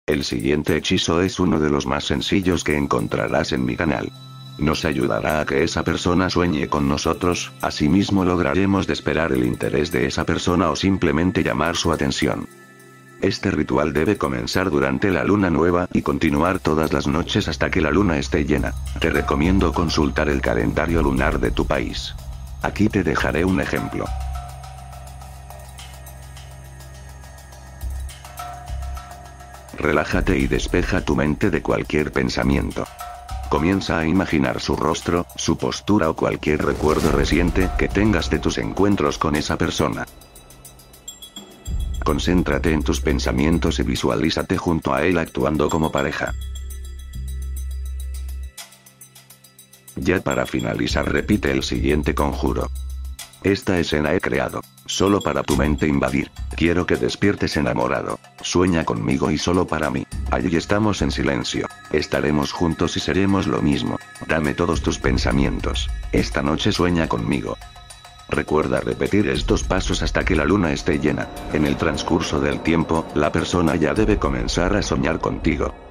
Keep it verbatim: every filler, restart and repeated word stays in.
El siguiente hechizo es uno de los más sencillos que encontrarás en mi canal. Nos ayudará a que esa persona sueñe con nosotros, asimismo lograremos despertar el interés de esa persona o simplemente llamar su atención. Este ritual debe comenzar durante la luna nueva y continuar todas las noches hasta que la luna esté llena. Te recomiendo consultar el calendario lunar de tu país. Aquí te dejaré un ejemplo. Relájate y despeja tu mente de cualquier pensamiento. Comienza a imaginar su rostro, su postura o cualquier recuerdo reciente que tengas de tus encuentros con esa persona. Concéntrate en tus pensamientos y visualízate junto a él actuando como pareja. Ya para finalizar repite el siguiente conjuro. Esta escena he creado, solo para tu mente invadir. Quiero que despiertes enamorado. Sueña conmigo y solo para mí. Allí estamos en silencio. Estaremos juntos y seremos lo mismo. Dame todos tus pensamientos. Esta noche sueña conmigo. Recuerda repetir estos pasos hasta que la luna esté llena. En el transcurso del tiempo, la persona ya debe comenzar a soñar contigo.